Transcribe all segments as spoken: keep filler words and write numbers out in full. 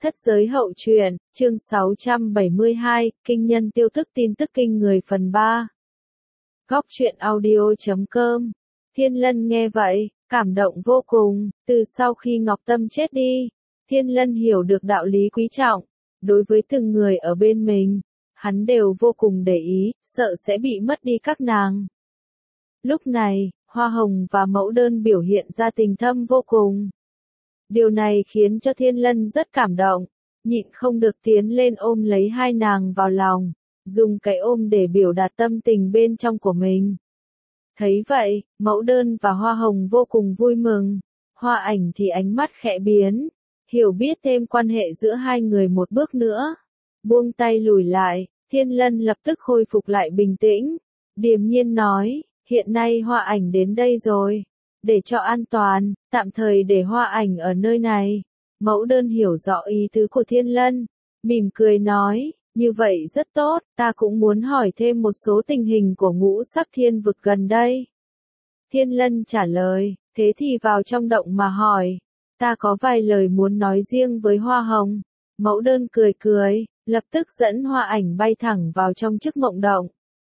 Thất giới hậu truyện, chương sáu trăm bảy mươi hai, kinh nhân tiêu thức tin tức kinh người phần ba. Góc truyện audio chấm com. Thiên Lân nghe vậy, cảm động vô cùng, từ sau khi Ngọc Tâm chết đi, Thiên Lân hiểu được đạo lý quý trọng, đối với từng người ở bên mình, hắn đều vô cùng để ý, sợ sẽ bị mất đi các nàng. Lúc này, Hoa Hồng và Mẫu Đơn biểu hiện ra tình thâm vô cùng. Điều này khiến cho Thiên Lân rất cảm động, nhịn không được tiến lên ôm lấy hai nàng vào lòng, dùng cái ôm để biểu đạt tâm tình bên trong của mình. Thấy vậy, Mẫu Đơn và Hoa Hồng vô cùng vui mừng, Hoa Ảnh thì ánh mắt khẽ biến, hiểu biết thêm quan hệ giữa hai người một bước nữa. Buông tay lùi lại, Thiên Lân lập tức khôi phục lại bình tĩnh, điềm nhiên nói, hiện nay Hoa Ảnh đến đây rồi. Để cho an toàn, tạm thời để Hoa Ảnh ở nơi này. Mẫu Đơn hiểu rõ ý tứ của Thiên Lân, mỉm cười nói, như vậy rất tốt, ta cũng muốn hỏi thêm một số tình hình của ngũ sắc thiên vực gần đây. Thiên Lân trả lời, thế thì vào trong động mà hỏi, ta có vài lời muốn nói riêng với Hoa Hồng. Mẫu Đơn cười cười, lập tức dẫn Hoa Ảnh bay thẳng vào trong chiếc mộng động.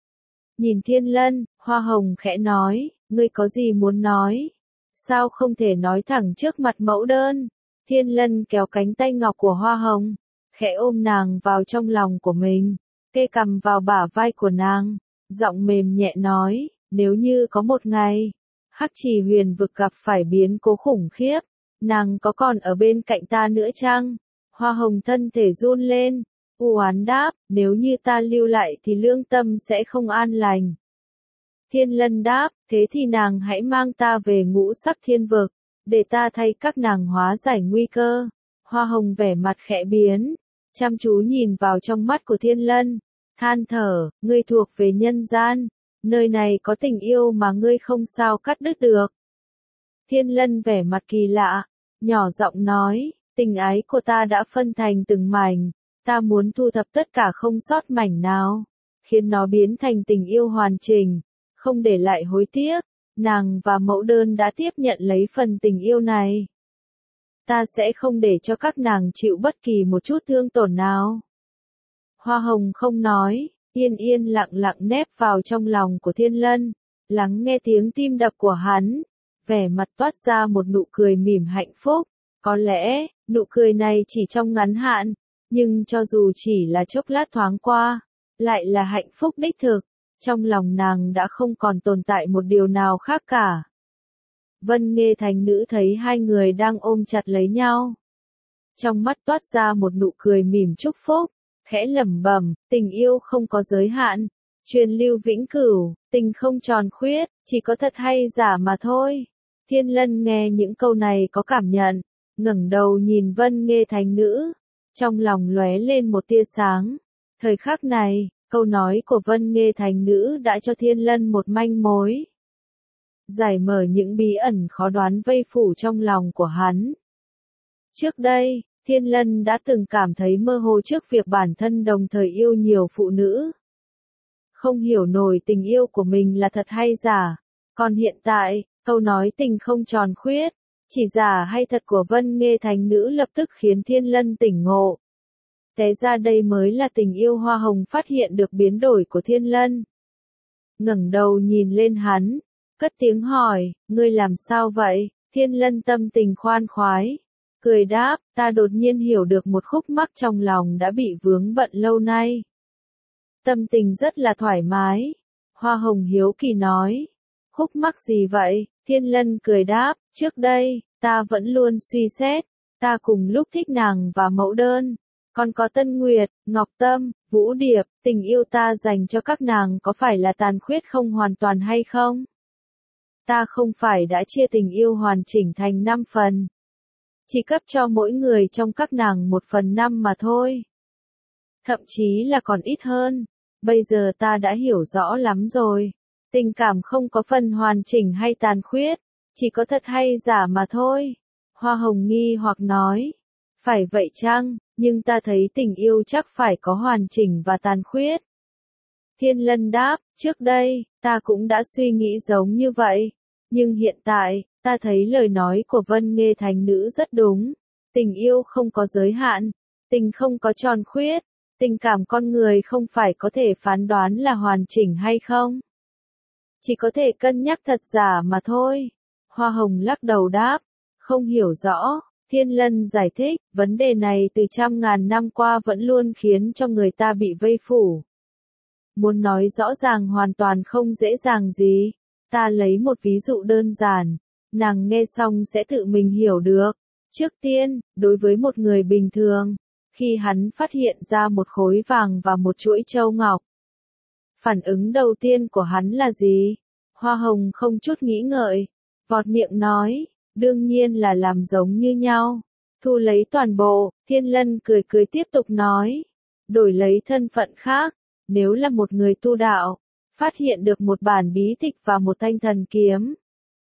Nhìn Thiên Lân, Hoa Hồng khẽ nói, ngươi có gì muốn nói? Sao không thể nói thẳng trước mặt Mẫu Đơn? Thiên Lân kéo cánh tay ngọc của Hoa Hồng, khẽ ôm nàng vào trong lòng của mình, kê cằm vào bả vai của nàng, giọng mềm nhẹ nói, nếu như có một ngày, Hắc Trì Huyền vực gặp phải biến cố khủng khiếp, nàng có còn ở bên cạnh ta nữa chăng? Hoa Hồng thân thể run lên, u oán đáp, nếu như ta lưu lại thì lương tâm sẽ không an lành. Thiên Lân đáp, thế thì nàng hãy mang ta về ngũ sắc thiên vực, để ta thay các nàng hóa giải nguy cơ. Hoa Hồng vẻ mặt khẽ biến, chăm chú nhìn vào trong mắt của Thiên Lân, than thở, ngươi thuộc về nhân gian, nơi này có tình yêu mà ngươi không sao cắt đứt được. Thiên Lân vẻ mặt kỳ lạ, nhỏ giọng nói, tình ái của ta đã phân thành từng mảnh, ta muốn thu thập tất cả không sót mảnh nào, khiến nó biến thành tình yêu hoàn chỉnh, không để lại hối tiếc. Nàng và Mẫu Đơn đã tiếp nhận lấy phần tình yêu này. Ta sẽ không để cho các nàng chịu bất kỳ một chút thương tổn nào. Hoa Hồng không nói, yên yên lặng lặng nép vào trong lòng của Thiên Lân, lắng nghe tiếng tim đập của hắn, vẻ mặt toát ra một nụ cười mỉm hạnh phúc. Có lẽ, nụ cười này chỉ trong ngắn hạn, nhưng cho dù chỉ là chốc lát thoáng qua, lại là hạnh phúc đích thực. Trong lòng nàng đã không còn tồn tại một điều nào khác cả. Vân Nghê Thành Nữ thấy hai người đang ôm chặt lấy nhau. Trong mắt toát ra một nụ cười mỉm chúc phúc, khẽ lẩm bẩm, tình yêu không có giới hạn, truyền lưu vĩnh cửu, tình không tròn khuyết, chỉ có thật hay giả mà thôi. Thiên Lân nghe những câu này có cảm nhận, ngẩng đầu nhìn Vân Nghê Thành Nữ, trong lòng lóe lên một tia sáng. Thời khắc này, câu nói của Vân Nghê Thành Nữ đã cho Thiên Lân một manh mối, giải mở những bí ẩn khó đoán vây phủ trong lòng của hắn. Trước đây, Thiên Lân đã từng cảm thấy mơ hồ trước việc bản thân đồng thời yêu nhiều phụ nữ. Không hiểu nổi tình yêu của mình là thật hay giả. Còn hiện tại, câu nói tình không tròn khuyết, chỉ giả hay thật của Vân Nghê Thành Nữ lập tức khiến Thiên Lân tỉnh ngộ. Té ra đây mới là tình yêu. Hoa Hồng phát hiện được biến đổi của Thiên Lân, ngẩng đầu nhìn lên hắn, cất tiếng hỏi, ngươi làm sao vậy? Thiên Lân tâm tình khoan khoái, cười đáp, ta đột nhiên hiểu được một khúc mắc trong lòng đã bị vướng bận lâu nay. Tâm tình rất là thoải mái. Hoa Hồng hiếu kỳ nói, khúc mắc gì vậy? Thiên Lân cười đáp, trước đây, ta vẫn luôn suy xét, ta cùng lúc thích nàng và Mẫu Đơn. Còn có Tân Nguyệt, Ngọc Tâm, Vũ Điệp, tình yêu ta dành cho các nàng có phải là tàn khuyết không hoàn toàn hay không? Ta không phải đã chia tình yêu hoàn chỉnh thành năm phần. Chỉ cấp cho mỗi người trong các nàng một phần năm mà thôi. Thậm chí là còn ít hơn. Bây giờ ta đã hiểu rõ lắm rồi. Tình cảm không có phần hoàn chỉnh hay tàn khuyết, chỉ có thật hay giả mà thôi. Hoa Hồng nghi hoặc nói, phải vậy chăng? Nhưng ta thấy tình yêu chắc phải có hoàn chỉnh và tàn khuyết. Thiên Lân đáp, trước đây, ta cũng đã suy nghĩ giống như vậy. Nhưng hiện tại, ta thấy lời nói của Vân Nghê Thành Nữ rất đúng. Tình yêu không có giới hạn, Tình không có tròn khuyết, tình cảm con người không phải có thể phán đoán là hoàn chỉnh hay không. Chỉ có thể cân nhắc thật giả mà thôi. Hoa Hồng lắc đầu đáp, không hiểu rõ. Thiên Lân giải thích, vấn đề này từ trăm ngàn năm qua vẫn luôn khiến cho người ta bị vây phủ. Muốn nói rõ ràng hoàn toàn không dễ dàng gì. Ta lấy một ví dụ đơn giản, nàng nghe xong sẽ tự mình hiểu được. Trước tiên, đối với một người bình thường, khi hắn phát hiện ra một khối vàng và một chuỗi châu ngọc, phản ứng đầu tiên của hắn là gì? Hoa Hồng không chút nghĩ ngợi, vọt miệng nói, đương nhiên là làm giống như nhau. Thu lấy toàn bộ, Thiên Lân cười cười tiếp tục nói, đổi lấy thân phận khác, nếu là một người tu đạo, phát hiện được một bản bí tịch và một thanh thần kiếm,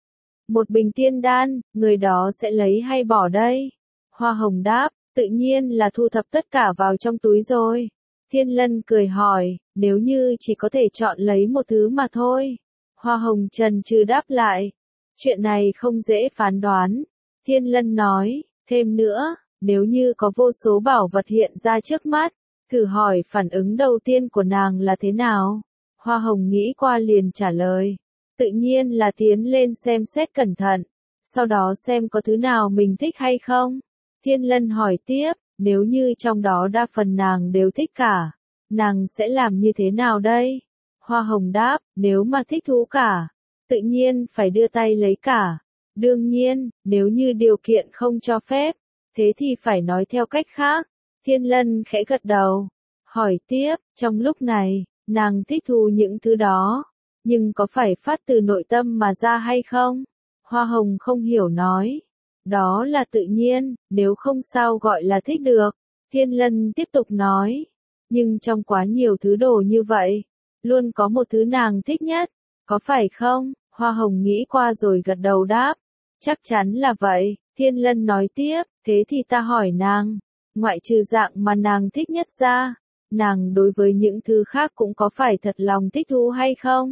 một bình tiên đan, người đó sẽ lấy hay bỏ đây? Hoa Hồng đáp, tự nhiên là thu thập tất cả vào trong túi rồi. Thiên Lân cười hỏi, nếu như chỉ có thể chọn lấy một thứ mà thôi. Hoa Hồng chần chừ đáp lại, chuyện này không dễ phán đoán. Thiên Lân nói, thêm nữa, nếu như có vô số bảo vật hiện ra trước mắt, thử hỏi phản ứng đầu tiên của nàng là thế nào? Hoa Hồng nghĩ qua liền trả lời, tự nhiên là tiến lên xem xét cẩn thận, sau đó xem có thứ nào mình thích hay không. Thiên Lân hỏi tiếp, nếu như trong đó đa phần nàng đều thích cả, nàng sẽ làm như thế nào đây? Hoa Hồng đáp, nếu mà thích thú cả, tự nhiên phải đưa tay lấy cả. Đương nhiên, nếu như điều kiện không cho phép, thế thì phải nói theo cách khác. Thiên Lân khẽ gật đầu, hỏi tiếp, trong lúc này, nàng thích thú những thứ đó, nhưng có phải phát từ nội tâm mà ra hay không? Hoa Hồng không hiểu nói, đó là tự nhiên, nếu không sao gọi là thích được. Thiên Lân tiếp tục nói, nhưng trong quá nhiều thứ đồ như vậy, luôn có một thứ nàng thích nhất, có phải không? Hoa Hồng nghĩ qua rồi gật đầu đáp, chắc chắn là vậy. Thiên Lân nói tiếp, thế thì ta hỏi nàng, ngoại trừ dạng mà nàng thích nhất ra, nàng đối với những thứ khác cũng có phải thật lòng thích thú hay không?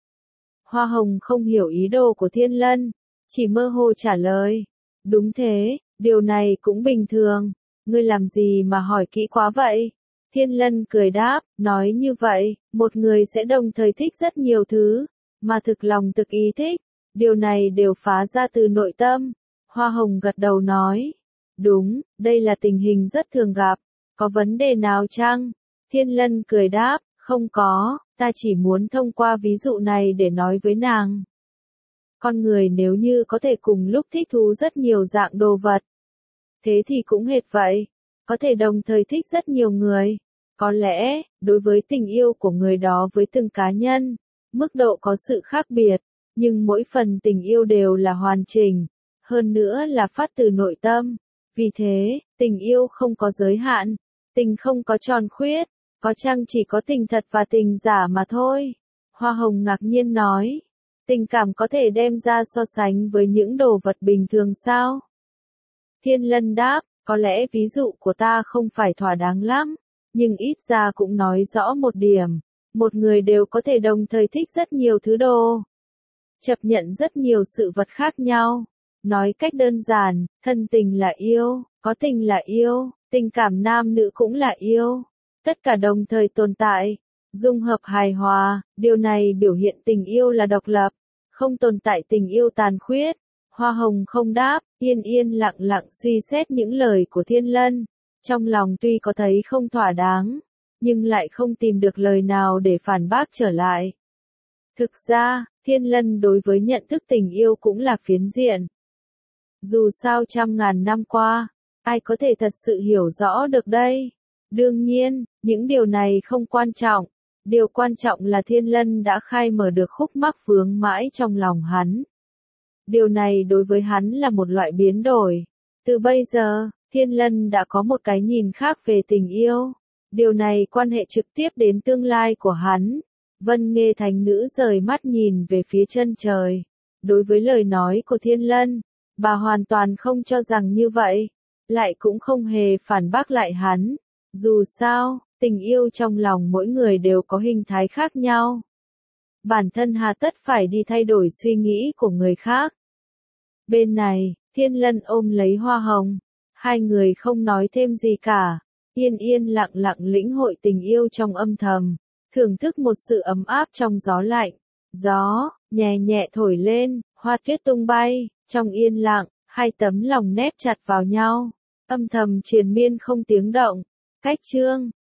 Hoa Hồng không hiểu ý đồ của Thiên Lân, chỉ mơ hồ trả lời, đúng thế, điều này cũng bình thường, ngươi làm gì mà hỏi kỹ quá vậy? Thiên Lân cười đáp, nói như vậy, một người sẽ đồng thời thích rất nhiều thứ, mà thực lòng thực ý thích, điều này đều phá ra từ nội tâm. Hoa Hồng gật đầu nói, đúng, đây là tình hình rất thường gặp, có vấn đề nào chăng? Thiên Lân cười đáp, không có, ta chỉ muốn thông qua ví dụ này để nói với nàng. Con người nếu như có thể cùng lúc thích thú rất nhiều dạng đồ vật, thế thì cũng hệt vậy, có thể đồng thời thích rất nhiều người. Có lẽ, đối với tình yêu của người đó với từng cá nhân, mức độ có sự khác biệt, nhưng mỗi phần tình yêu đều là hoàn chỉnh, hơn nữa là phát từ nội tâm. Vì thế, tình yêu không có giới hạn, tình không có tròn khuyết, có chăng chỉ có tình thật và tình giả mà thôi. Hoa Hồng ngạc nhiên nói, tình cảm có thể đem ra so sánh với những đồ vật bình thường sao? Thiên Lân đáp, có lẽ ví dụ của ta không phải thỏa đáng lắm, nhưng ít ra cũng nói rõ một điểm, một người đều có thể đồng thời thích rất nhiều thứ đồ, chấp nhận rất nhiều sự vật khác nhau. Nói cách đơn giản, thân tình là yêu, có tình là yêu, tình cảm nam nữ cũng là yêu, tất cả đồng thời tồn tại, dung hợp hài hòa, điều này biểu hiện tình yêu là độc lập, không tồn tại tình yêu tàn khuyết. Hoa Hồng không đáp, yên yên lặng lặng suy xét những lời của Thiên Lân, trong lòng tuy có thấy không thỏa đáng, nhưng lại không tìm được lời nào để phản bác trở lại. Thực ra, Thiên Lân đối với nhận thức tình yêu cũng là phiến diện. Dù sao trăm ngàn năm qua, ai có thể thật sự hiểu rõ được đây? Đương nhiên, những điều này không quan trọng. Điều quan trọng là Thiên Lân đã khai mở được khúc mắc vướng mãi trong lòng hắn. Điều này đối với hắn là một loại biến đổi. Từ bây giờ, Thiên Lân đã có một cái nhìn khác về tình yêu. Điều này quan hệ trực tiếp đến tương lai của hắn. Vân Nghê Thánh Nữ rời mắt nhìn về phía chân trời. Đối với lời nói của Thiên Lân, bà hoàn toàn không cho rằng như vậy, lại cũng không hề phản bác lại hắn. Dù sao, tình yêu trong lòng mỗi người đều có hình thái khác nhau. Bản thân hà tất phải đi thay đổi suy nghĩ của người khác. Bên này, Thiên Lân ôm lấy Hoa Hồng, hai người không nói thêm gì cả, Yên yên lặng lặng lĩnh hội tình yêu trong âm thầm, thưởng thức một sự ấm áp trong gió lạnh. Gió, nhẹ nhẹ thổi lên, hoa tuyết tung bay, trong yên lặng, hai tấm lòng nép chặt vào nhau, âm thầm triền miên không tiếng động. Cách chương